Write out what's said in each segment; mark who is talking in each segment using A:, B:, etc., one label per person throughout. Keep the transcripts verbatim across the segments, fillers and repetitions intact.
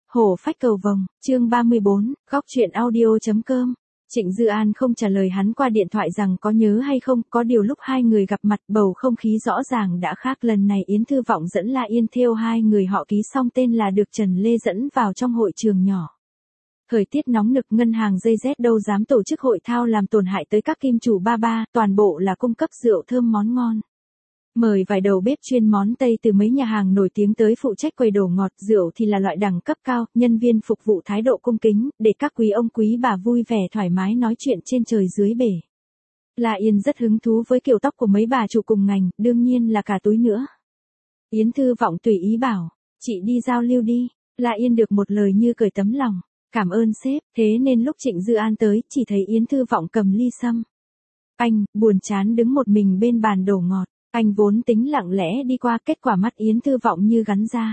A: Hổ phách cầu vồng, chương ba mươi bốn, góc truyện audio.com. Trịnh Dư An không trả lời hắn qua điện thoại rằng có nhớ hay không, có điều lúc hai người gặp mặt bầu không khí rõ ràng đã khác. Lần này Yến Thư Vọng dẫn La Yên theo hai người họ ký xong tên là được Trần Lê dẫn vào trong hội trường nhỏ. Thời tiết nóng nực, ngân hàng dây dét đâu dám tổ chức hội thao làm tổn hại tới các kim chủ ba ba, toàn bộ là cung cấp rượu thơm món ngon. Mời vài đầu bếp chuyên món Tây từ mấy nhà hàng nổi tiếng tới phụ trách quầy đồ ngọt, rượu thì là loại đẳng cấp cao, nhân viên phục vụ thái độ cung kính, để các quý ông quý bà vui vẻ thoải mái nói chuyện trên trời dưới bể. La Yên rất hứng thú với kiểu tóc của mấy bà chủ cùng ngành, đương nhiên là cả túi nữa. Yến Thư Vọng tùy ý bảo, chị đi giao lưu đi. La Yên được một lời như cởi tấm lòng, cảm ơn sếp. Thế nên lúc Trịnh Dư An tới, chỉ thấy Yến Thư Vọng cầm ly sâm. Anh, buồn chán đứng một mình bên bàn đồ ngọt. Anh vốn tính lặng lẽ đi qua, kết quả mắt Yến Thư Vọng như gắn ra.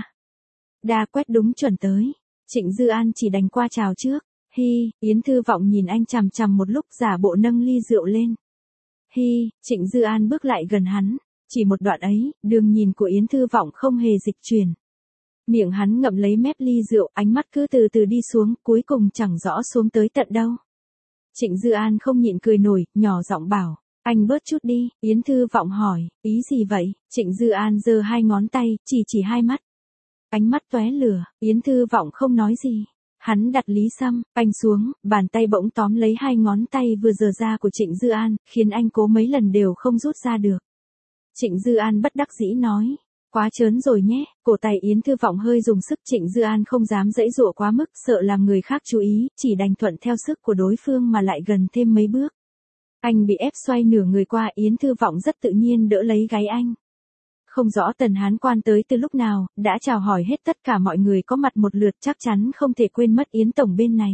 A: Đa quét đúng chuẩn tới. Trịnh Dư An chỉ đành qua chào trước. Hi, Yến Thư Vọng nhìn anh chằm chằm một lúc, giả bộ nâng ly rượu lên. Hi, Trịnh Dư An bước lại gần hắn. Chỉ một đoạn ấy, đường nhìn của Yến Thư Vọng không hề dịch chuyển. Miệng hắn ngậm lấy mép ly rượu, ánh mắt cứ từ từ đi xuống, cuối cùng chẳng rõ xuống tới tận đâu. Trịnh Dư An không nhịn cười nổi, nhỏ giọng bảo. Anh bớt chút đi. Yến Thư Vọng hỏi, ý gì vậy? Trịnh Dư An giơ hai ngón tay, chỉ chỉ hai mắt. Ánh mắt tóe lửa, Yến Thư Vọng không nói gì. Hắn đặt lý sâm, anh xuống, bàn tay bỗng tóm lấy hai ngón tay vừa giơ ra của Trịnh Dư An, khiến anh cố mấy lần đều không rút ra được. Trịnh Dư An bất đắc dĩ nói, quá trớn rồi nhé. Cổ tay Yến Thư Vọng hơi dùng sức, Trịnh Dư An không dám giãy giụa quá mức, sợ làm người khác chú ý, chỉ đành thuận theo sức của đối phương mà lại gần thêm mấy bước. Anh bị ép xoay nửa người qua, Yến Thư Vọng rất tự nhiên đỡ lấy gáy anh. Không rõ Tần Hán Quan tới từ lúc nào, đã chào hỏi hết tất cả mọi người có mặt một lượt, chắc chắn không thể quên mất Yến Tổng bên này.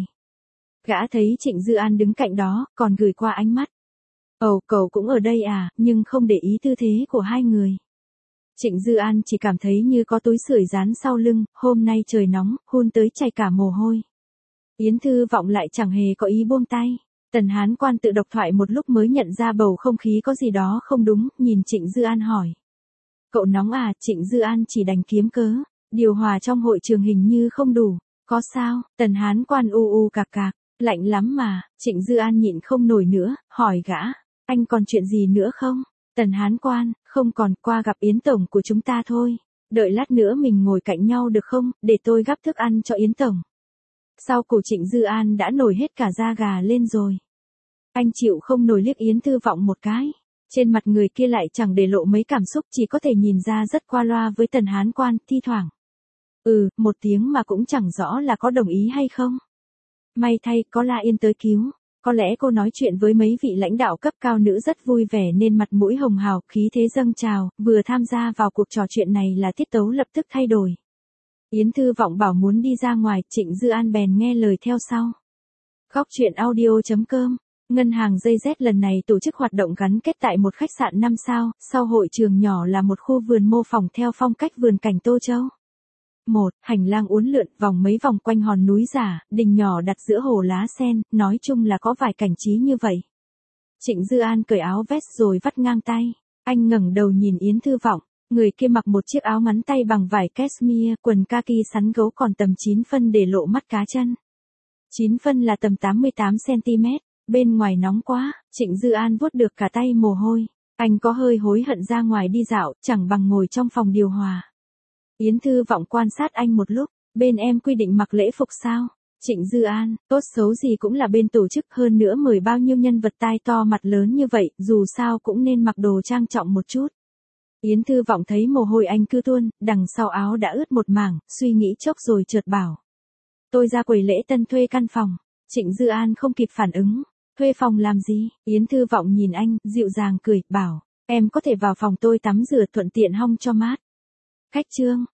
A: Gã thấy Trịnh Dư An đứng cạnh đó, còn gửi qua ánh mắt. Ồ, cậu cũng ở đây à, nhưng không để ý tư thế của hai người. Trịnh Dư An chỉ cảm thấy như có túi sưởi dán sau lưng, hôm nay trời nóng, hun tới chảy cả mồ hôi. Yến Thư Vọng lại chẳng hề có ý buông tay. Tần Hán Quan tự độc thoại một lúc mới nhận ra bầu không khí có gì đó không đúng, nhìn Trịnh Dư An hỏi. Cậu nóng à? Trịnh Dư An chỉ đành kiếm cớ. Điều hòa trong hội trường hình như không đủ. Có sao? Tần Hán Quan u u cạc cạc. Lạnh lắm mà. Trịnh Dư An nhịn không nổi nữa, hỏi gã. Anh còn chuyện gì nữa không? Tần Hán Quan, không còn, qua gặp Yến Tổng của chúng ta thôi. Đợi lát nữa mình ngồi cạnh nhau được không, để tôi gắp thức ăn cho Yến Tổng. Sau cổ Trịnh Dư An đã nổi hết cả da gà lên rồi. Anh chịu không nổi liếc Yến Thư Vọng một cái. Trên mặt người kia lại chẳng để lộ mấy cảm xúc, chỉ có thể nhìn ra rất qua loa với Tần Hán Quan, thi thoảng. Ừ, một tiếng mà cũng chẳng rõ là có đồng ý hay không. May thay, có La Yên tới cứu. Có lẽ cô nói chuyện với mấy vị lãnh đạo cấp cao nữ rất vui vẻ nên mặt mũi hồng hào, khí thế dâng trào, vừa tham gia vào cuộc trò chuyện này là tiết tấu lập tức thay đổi. Yến Thư Vọng bảo muốn đi ra ngoài, Trịnh Dư An bèn nghe lời theo sau. Góc truyện audio.com. Ngân hàng dây dét lần này tổ chức hoạt động gắn kết tại một khách sạn năm sao, sau hội trường nhỏ là một khu vườn mô phỏng theo phong cách vườn cảnh Tô Châu. Một, hành lang uốn lượn, vòng mấy vòng quanh hòn núi giả, đình nhỏ đặt giữa hồ lá sen, nói chung là có vài cảnh trí như vậy. Trịnh Dư An cởi áo vest rồi vắt ngang tay. Anh ngẩng đầu nhìn Yến Thư Vọng. Người kia mặc một chiếc áo ngắn tay bằng vải cashmere, quần kaki sắn gấu còn tầm chín phân để lộ mắt cá chân. chín phân là tầm tám mươi tám xăng-ti-mét, bên ngoài nóng quá, Trịnh Dư An vuốt được cả tay mồ hôi. Anh có hơi hối hận ra ngoài đi dạo, chẳng bằng ngồi trong phòng điều hòa. Yến Thư Vọng quan sát anh một lúc, bên em quy định mặc lễ phục sao? Trịnh Dư An, tốt xấu gì cũng là bên tổ chức, hơn nữa mời bao nhiêu nhân vật tai to mặt lớn như vậy, dù sao cũng nên mặc đồ trang trọng một chút. Yến Thư Vọng thấy mồ hôi anh cứ tuôn, đằng sau áo đã ướt một mảng, suy nghĩ chốc rồi chợt bảo. Tôi ra quầy lễ tân thuê căn phòng. Trịnh Dư An không kịp phản ứng. Thuê phòng làm gì? Yến Thư Vọng nhìn anh, dịu dàng cười, bảo. Em có thể vào phòng tôi tắm rửa thuận tiện hong cho mát. Khách trương,